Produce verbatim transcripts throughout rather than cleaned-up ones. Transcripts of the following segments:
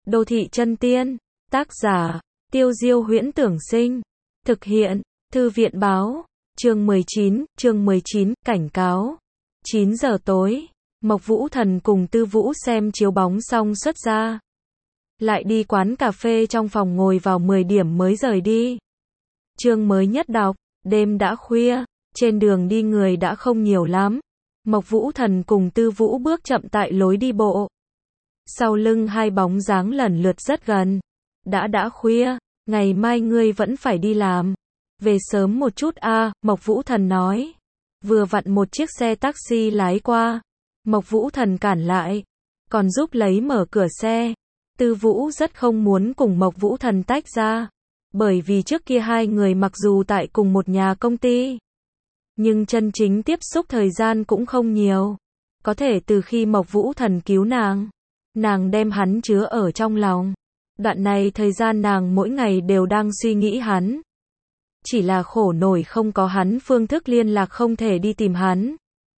Đô thị chân tiên. Tác giả, Tiêu Diêu Huyễn Tưởng Sinh. Thực hiện, Thư viện Báo. Chương mười chín, chương mười chín, cảnh cáo. chín giờ tối, Mộc Vũ Thần cùng Tư Vũ xem chiếu bóng xong xuất ra. Lại đi quán cà phê trong phòng ngồi vào mười điểm mới rời đi. Chương mới nhất đọc, đêm đã khuya, trên đường đi người đã không nhiều lắm. Mộc Vũ Thần cùng Tư Vũ bước chậm tại lối đi bộ. Sau lưng hai bóng dáng lần lượt rất gần. Đã đã khuya, ngày mai ngươi vẫn phải đi làm. Về sớm một chút a, à, Mộc Vũ Thần nói. Vừa vặn một chiếc xe taxi lái qua. Mộc Vũ Thần cản lại, còn giúp lấy mở cửa xe. Tư Vũ rất không muốn cùng Mộc Vũ Thần tách ra. Bởi vì trước kia hai người mặc dù tại cùng một nhà công ty, nhưng chân chính tiếp xúc thời gian cũng không nhiều. Có thể từ khi Mộc Vũ Thần cứu nàng, nàng đem hắn chứa ở trong lòng. Đoạn này thời gian nàng mỗi ngày đều đang suy nghĩ hắn. Chỉ là khổ nổi không có hắn phương thức liên lạc không thể đi tìm hắn.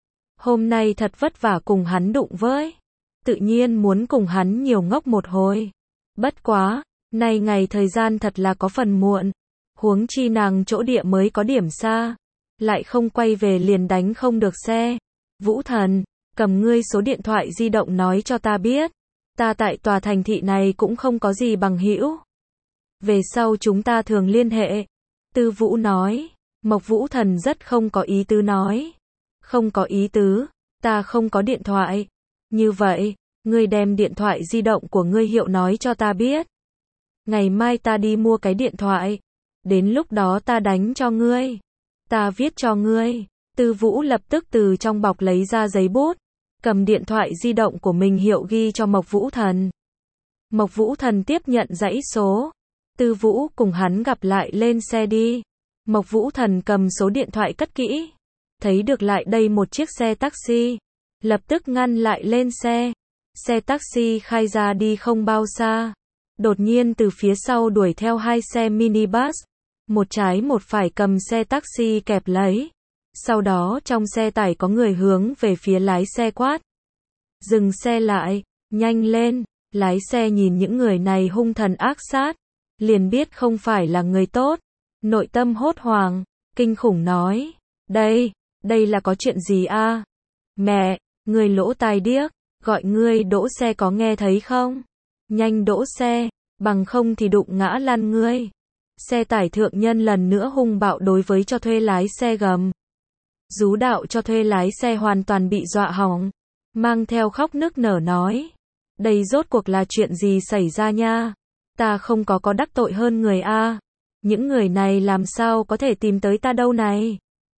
Hôm nay thật vất vả cùng hắn đụng với. Tự nhiên muốn cùng hắn nhiều ngốc một hồi. Bất quá, nay ngày thời gian thật là có phần muộn. Huống chi nàng chỗ địa mới có điểm xa. Lại không quay về liền đánh không được xe. Vũ Thần, cầm ngươi số điện thoại di động nói cho ta biết. Ta tại tòa thành thị này cũng không có gì bằng hữu. Về sau chúng ta thường liên hệ. Tư Vũ nói. Mộc Vũ Thần rất không có ý tứ nói. Không có ý tứ, ta không có điện thoại. Như vậy, ngươi đem điện thoại di động của ngươi hiệu nói cho ta biết. Ngày mai ta đi mua cái điện thoại. Đến lúc đó ta đánh cho ngươi. Ta viết cho ngươi. Tư Vũ lập tức từ trong bọc lấy ra giấy bút. Cầm điện thoại di động của mình hiệu ghi cho Mộc Vũ Thần. Mộc Vũ Thần tiếp nhận dãy số. Tư Vũ cùng hắn gặp lại lên xe đi. Mộc Vũ Thần cầm số điện thoại cất kỹ. Thấy được lại đây một chiếc xe taxi. Lập tức ngăn lại lên xe. Xe taxi khai ra đi không bao xa. Đột nhiên từ phía sau đuổi theo hai xe minibus. Một trái một phải cầm xe taxi kẹp lấy. Sau đó trong xe tải có người hướng về phía lái xe quát. Dừng xe lại, nhanh lên. Lái xe nhìn những người này hung thần ác sát. Liền biết không phải là người tốt. Nội tâm hốt hoảng, kinh khủng nói. Đây, đây là có chuyện gì a? À? Mẹ, người lỗ tai điếc, gọi ngươi đỗ xe có nghe thấy không? Nhanh đỗ xe, bằng không thì đụng ngã lăn ngươi. Xe tải thượng nhân lần nữa hung bạo đối với cho thuê lái xe gầm. Dú đạo cho thuê lái xe hoàn toàn bị dọa hỏng. Mang theo khóc nức nở nói. Đây rốt cuộc là chuyện gì xảy ra nha? Ta không có có đắc tội hơn người a. À. Những người này làm sao có thể tìm tới ta đâu này?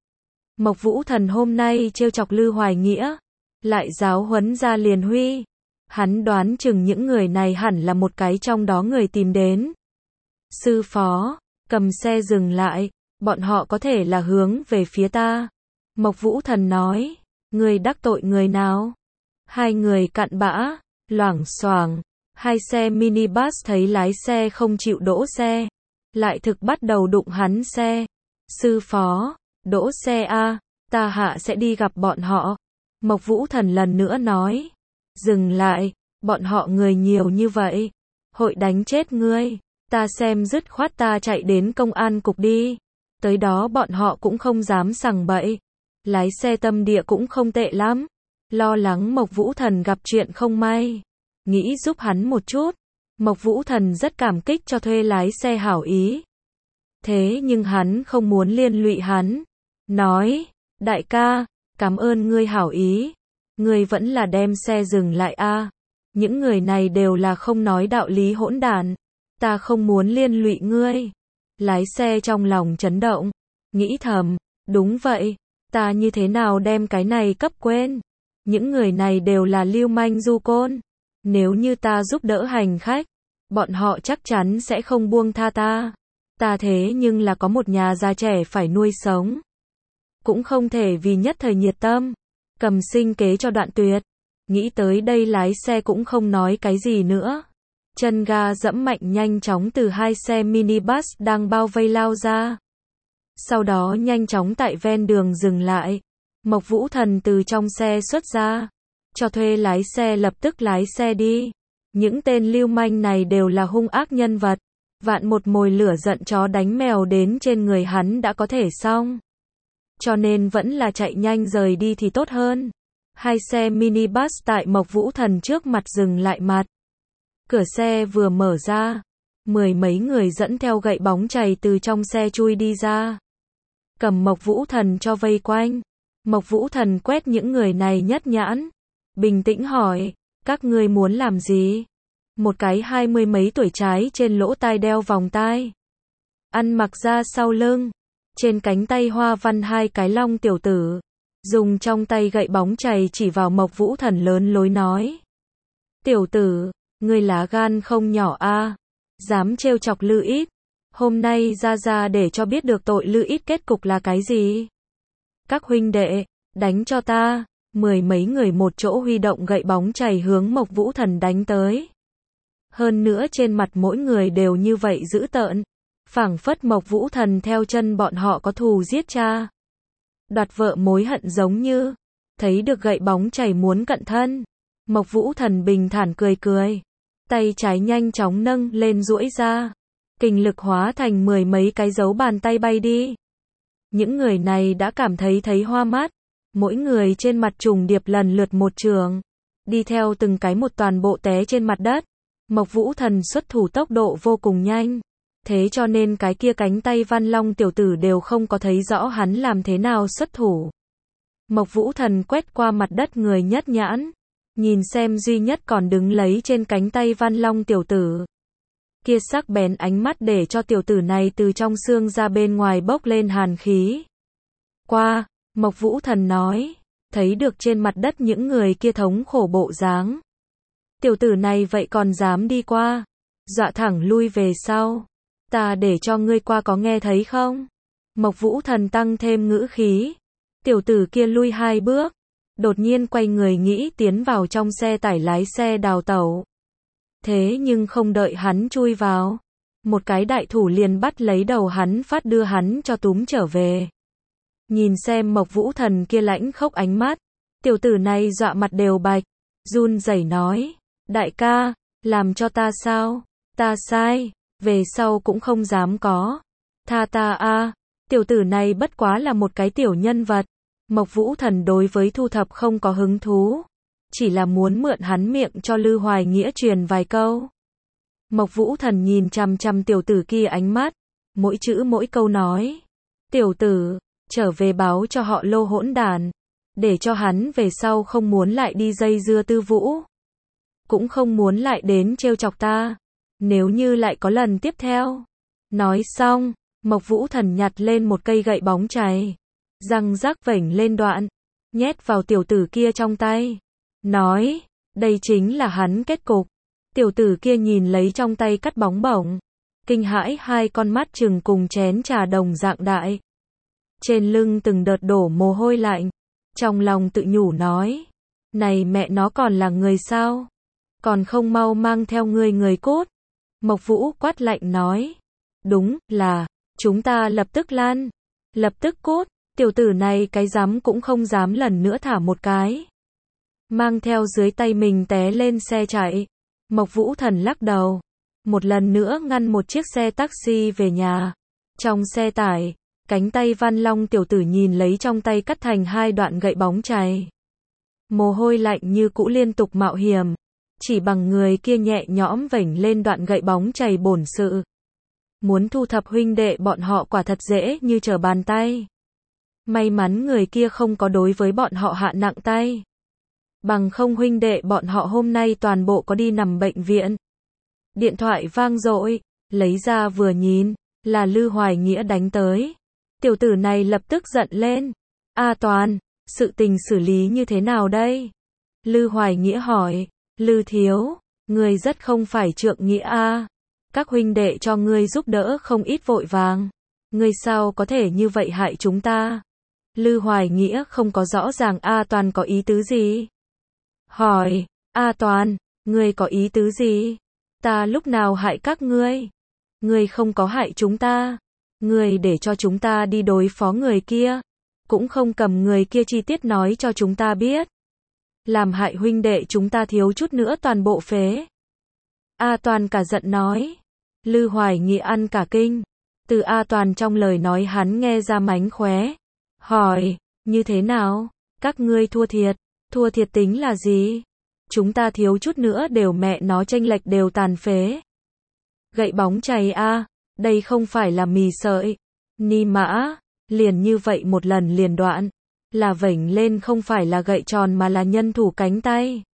Mộc Vũ Thần hôm nay trêu chọc Lư Hoài Nghĩa. Lại giáo huấn ra Liền Huy. Hắn đoán chừng những người này hẳn là một cái trong đó người tìm đến. Sư phó, cầm xe dừng lại. Bọn họ có thể là hướng về phía ta. Mộc Vũ Thần nói. Người đắc tội người nào? Hai người cặn bã, loảng xoảng. Hai xe minibus thấy lái xe không chịu đỗ xe. Lại thực bắt đầu đụng hắn xe. Sư phó, đỗ xe a, ta hạ sẽ đi gặp bọn họ. Mộc Vũ Thần lần nữa nói. Dừng lại, bọn họ người nhiều như vậy. Hội đánh chết ngươi. Ta xem dứt khoát ta chạy đến công an cục đi. Tới đó bọn họ cũng không dám sằng bậy. Lái xe tâm địa cũng không tệ lắm. Lo lắng Mộc Vũ Thần gặp chuyện không may. Nghĩ giúp hắn một chút. Mộc Vũ Thần rất cảm kích cho thuê lái xe hảo ý. Thế nhưng hắn không muốn liên lụy hắn. Nói, đại ca, cảm ơn ngươi hảo ý. Ngươi vẫn là đem xe dừng lại a. À. Những người này đều là không nói đạo lý hỗn đản. Ta không muốn liên lụy ngươi. Lái xe trong lòng chấn động. Nghĩ thầm, đúng vậy. Ta như thế nào đem cái này cấp quên. Những người này đều là lưu manh du côn. Nếu như ta giúp đỡ hành khách, bọn họ chắc chắn sẽ không buông tha ta. Ta thế nhưng là có một nhà già trẻ phải nuôi sống. Cũng không thể vì nhất thời nhiệt tâm, cầm sinh kế cho đoạn tuyệt. Nghĩ tới đây lái xe cũng không nói cái gì nữa. Chân ga dẫm mạnh nhanh chóng từ hai xe minibus đang bao vây lao ra. Sau đó nhanh chóng tại ven đường dừng lại. Mộc Vũ Thần từ trong xe xuất ra. Cho thuê lái xe lập tức lái xe đi. Những tên lưu manh này đều là hung ác nhân vật. Vạn một mồi lửa giận chó đánh mèo đến trên người hắn đã có thể xong. Cho nên vẫn là chạy nhanh rời đi thì tốt hơn. Hai xe minibus tại Mộc Vũ Thần trước mặt dừng lại mặt. Cửa xe vừa mở ra, mười mấy người dẫn theo gậy bóng chày từ trong xe chui đi ra. Cầm Mộc Vũ Thần cho vây quanh. Mộc Vũ Thần quét những người này nhất nhãn. Bình tĩnh hỏi, các ngươi muốn làm gì? Một cái hai mươi mấy tuổi trái trên lỗ tai đeo vòng tai. Ăn mặc ra sau lưng. Trên cánh tay hoa văn hai cái long tiểu tử. Dùng trong tay gậy bóng chày chỉ vào Mộc Vũ Thần lớn lối nói. Tiểu tử, ngươi lá gan không nhỏ a, dám trêu chọc Lư Ít. Hôm nay ra ra để cho biết được tội Lư Ít kết cục là cái gì. Các huynh đệ, đánh cho ta. Mười mấy người một chỗ huy động gậy bóng chày hướng Mộc Vũ Thần đánh tới. Hơn nữa trên mặt mỗi người đều như vậy dữ tợn. Phảng phất Mộc Vũ Thần theo chân bọn họ có thù giết cha. Đoạt vợ mối hận giống như. Thấy được gậy bóng chày muốn cận thân. Mộc Vũ Thần bình thản cười cười. Tay trái nhanh chóng nâng lên duỗi ra. Kình lực hóa thành mười mấy cái dấu bàn tay bay đi. Những người này đã cảm thấy thấy hoa mắt. Mỗi người trên mặt trùng điệp lần lượt một trường. Đi theo từng cái một toàn bộ té trên mặt đất. Mộc Vũ Thần xuất thủ tốc độ vô cùng nhanh. Thế cho nên cái kia cánh tay Văn Long tiểu tử đều không có thấy rõ hắn làm thế nào xuất thủ. Mộc Vũ Thần quét qua mặt đất người nhất nhãn. Nhìn xem duy nhất còn đứng lấy trên cánh tay Văn Long tiểu tử. Kia sắc bén ánh mắt để cho tiểu tử này từ trong xương ra bên ngoài bốc lên hàn khí. Qua, Mộc Vũ Thần nói. Thấy được trên mặt đất những người kia thống khổ bộ dáng. Tiểu tử này vậy còn dám đi qua. Dọa thẳng lui về sau. Ta để cho ngươi qua có nghe thấy không? Mộc Vũ Thần tăng thêm ngữ khí. Tiểu tử kia lui hai bước. Đột nhiên quay người nghĩ tiến vào trong xe tải lái xe đào tẩu. Thế nhưng không đợi hắn chui vào. Một cái đại thủ liền bắt lấy đầu hắn phát đưa hắn cho túm trở về. Nhìn xem Mộc Vũ Thần kia lãnh khốc ánh mắt. Tiểu tử này dọa mặt đều bạch. Run rẩy nói. Đại ca, làm cho ta sao? Ta sai. Về sau cũng không dám có. Tha ta a. Tiểu tử này bất quá là một cái tiểu nhân vật. Mộc Vũ Thần đối với thu thập không có hứng thú. Chỉ là muốn mượn hắn miệng cho Lư Hoài Nghĩa truyền vài câu. Mộc Vũ Thần nhìn chằm chằm tiểu tử kia ánh mắt. Mỗi chữ mỗi câu nói. Tiểu tử, trở về báo cho họ Lô hỗn đản. Để cho hắn về sau không muốn lại đi dây dưa Tư Vũ. Cũng không muốn lại đến trêu chọc ta. Nếu như lại có lần tiếp theo. Nói xong, Mộc Vũ Thần nhặt lên một cây gậy bóng chày. Răng rắc vểnh lên đoạn. Nhét vào tiểu tử kia trong tay. Nói, đây chính là hắn kết cục. Tiểu tử kia nhìn lấy trong tay cắt bóng bổng. Kinh hãi hai con mắt trừng cùng chén trà đồng dạng đại. Trên lưng từng đợt đổ mồ hôi lạnh. Trong lòng tự nhủ nói. Này mẹ nó còn là người sao? Còn không mau mang theo người người cốt. Mộc Vũ quát lạnh nói. Đúng, là, chúng ta lập tức lan. Lập tức cốt, tiểu tử này cái dám cũng không dám lần nữa thả một cái. Mang theo dưới tay mình té lên xe chạy. Mộc Vũ Thần lắc đầu. Một lần nữa ngăn một chiếc xe taxi về nhà. Trong xe tải, cánh tay Văn Long tiểu tử nhìn lấy trong tay cắt thành hai đoạn gậy bóng chày. Mồ hôi lạnh như cũ liên tục mạo hiểm. Chỉ bằng người kia nhẹ nhõm vểnh lên đoạn gậy bóng chày bổn sự. Muốn thu thập huynh đệ bọn họ quả thật dễ như trở bàn tay. May mắn người kia không có đối với bọn họ hạ nặng tay. Bằng không huynh đệ bọn họ hôm nay toàn bộ có đi nằm bệnh viện. Điện thoại vang dội, lấy ra vừa nhìn, là Lư Hoài Nghĩa đánh tới. Tiểu tử này lập tức giận lên. A Toàn, sự tình xử lý như thế nào đây? Lư Hoài Nghĩa hỏi. Lư thiếu, ngươi rất không phải trượng nghĩa a. Các huynh đệ cho ngươi giúp đỡ không ít vội vàng. Ngươi sao có thể như vậy hại chúng ta? Lư Hoài Nghĩa không có rõ ràng A Toàn có ý tứ gì. Hỏi, A Toàn, ngươi có ý tứ gì? Ta lúc nào hại các ngươi? Ngươi không có hại chúng ta. Ngươi để cho chúng ta đi đối phó người kia. Cũng không cầm người kia chi tiết nói cho chúng ta biết. Làm hại huynh đệ chúng ta thiếu chút nữa toàn bộ phế. A Toàn cả giận nói. Lư Hoài Nghĩa ăn cả kinh. Từ A Toàn trong lời nói hắn nghe ra mánh khóe. Hỏi, như thế nào? Các ngươi thua thiệt. Thua thiệt tính là gì? Chúng ta thiếu chút nữa đều mẹ nó chênh lệch đều tàn phế. Gậy bóng chày a, đây không phải là mì sợi. Ni mã, liền như vậy một lần liền đoạn. Là vểnh lên không phải là gậy tròn mà là nhân thủ cánh tay.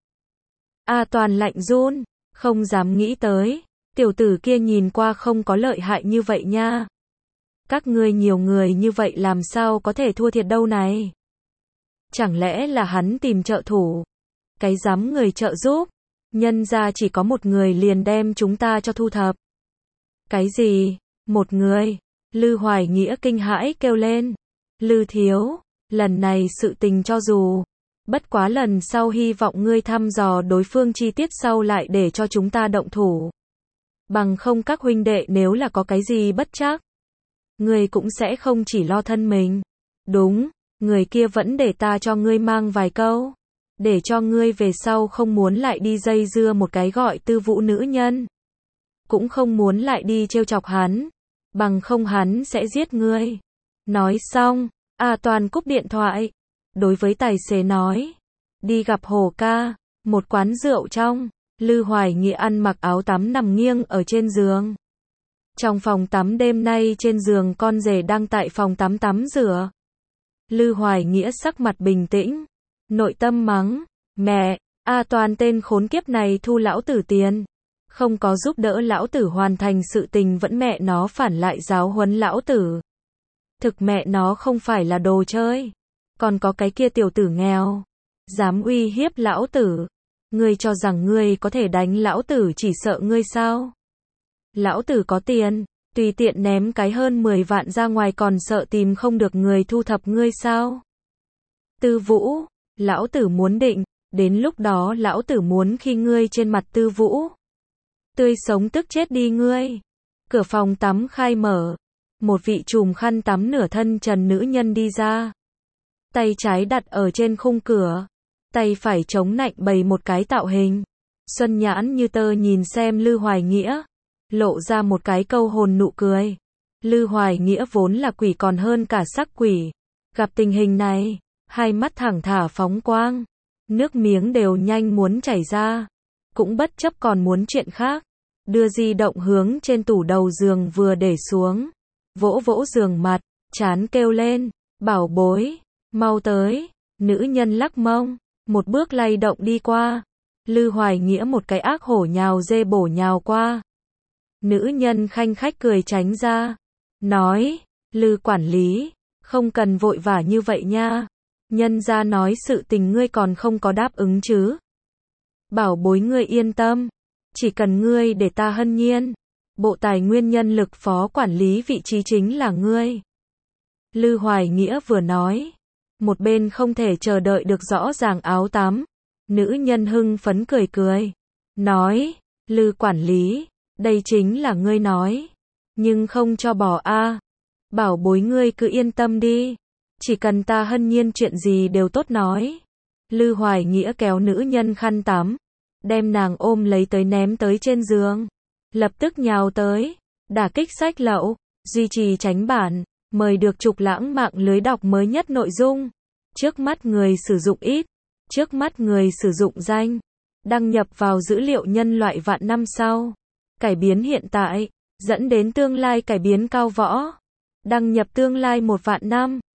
A Toàn lạnh run, không dám nghĩ tới. Tiểu tử kia nhìn qua không có lợi hại như vậy nha. Các ngươi nhiều người như vậy làm sao có thể thua thiệt đâu này? Chẳng lẽ là hắn tìm trợ thủ? Cái dám người trợ giúp? Nhân ra chỉ có một người liền đem chúng ta cho thu thập. Cái gì? Một người? Lư Hoài Nghĩa kinh hãi kêu lên. Lư thiếu, lần này sự tình cho dù. Bất quá lần sau hy vọng ngươi thăm dò đối phương chi tiết sau lại để cho chúng ta động thủ. Bằng không các huynh đệ nếu là có cái gì bất trắc. Ngươi cũng sẽ không chỉ lo thân mình. Đúng, người kia vẫn để ta cho ngươi mang vài câu. Để cho ngươi về sau không muốn lại đi dây dưa một cái gọi Tư Vũ nữ nhân. Cũng không muốn lại đi trêu chọc hắn. Bằng không hắn sẽ giết ngươi. Nói xong, A Toàn cúp điện thoại. Đối với tài xế nói. Đi gặp Hồ ca. Một quán rượu trong. Lư Hoài Nghĩa ăn mặc áo tắm nằm nghiêng ở trên giường. Trong phòng tắm đêm nay trên giường con rể đang tại phòng tắm tắm rửa. Lư Hoài Nghĩa sắc mặt bình tĩnh. Nội tâm mắng. Mẹ, A Toàn tên khốn kiếp này thu lão tử tiền. Không có giúp đỡ lão tử hoàn thành sự tình vẫn mẹ nó phản lại giáo huấn lão tử. Thực mẹ nó không phải là đồ chơi. Còn có cái kia tiểu tử nghèo. Dám uy hiếp lão tử. Ngươi cho rằng ngươi có thể đánh lão tử chỉ sợ ngươi sao? Lão tử có tiền, tùy tiện ném cái hơn mười vạn ra ngoài còn sợ tìm không được người thu thập ngươi sao? Tư Vũ, lão tử muốn định, đến lúc đó lão tử muốn khi ngươi trên mặt Tư Vũ. Tươi sống tức chết đi ngươi. Cửa phòng tắm khai mở. Một vị trùm khăn tắm nửa thân trần nữ nhân đi ra. Tay trái đặt ở trên khung cửa. Tay phải chống nạnh bày một cái tạo hình. Xuân nhãn như tơ nhìn xem Lư Hoài Nghĩa. Lộ ra một cái câu hồn nụ cười. Lư Hoài Nghĩa vốn là quỷ còn hơn cả sắc quỷ. Gặp tình hình này, hai mắt thẳng thả phóng quang. Nước miếng đều nhanh muốn chảy ra. Cũng bất chấp còn muốn chuyện khác. Đưa di động hướng trên tủ đầu giường vừa để xuống. Vỗ vỗ giường mặt, chán kêu lên. Bảo bối, mau tới. Nữ nhân lắc mông. Một bước lay động đi qua. Lư Hoài Nghĩa một cái ác hổ nhào dê bổ nhào qua. Nữ nhân khanh khách cười tránh ra. Nói, Lư quản lý, không cần vội vã như vậy nha. Nhân ra nói sự tình ngươi còn không có đáp ứng chứ. Bảo bối ngươi yên tâm. Chỉ cần ngươi để ta hân nhiên. Bộ tài nguyên nhân lực phó quản lý vị trí chính là ngươi. Lư Hoài Nghĩa vừa nói. Một bên không thể chờ đợi được rõ ràng áo tắm. Nữ nhân hưng phấn cười cười. Nói, Lư quản lý, đây chính là ngươi nói. Nhưng không cho bỏ a. Bảo bối ngươi cứ yên tâm đi. Chỉ cần ta hân nhiên chuyện gì đều tốt nói. Lư Hoài Nghĩa kéo nữ nhân khăn tắm. Đem nàng ôm lấy tới ném tới trên giường. Lập tức nhào tới. Đả kích sách lậu. Duy trì tránh bản. Mời được trục lãng mạng lưới đọc mới nhất nội dung. Trước mắt người sử dụng ít. Trước mắt người sử dụng danh. Đăng nhập vào dữ liệu nhân loại vạn năm sau. Cải biến hiện tại. Dẫn đến tương lai cải biến cao võ. Đăng nhập tương lai một vạn năm.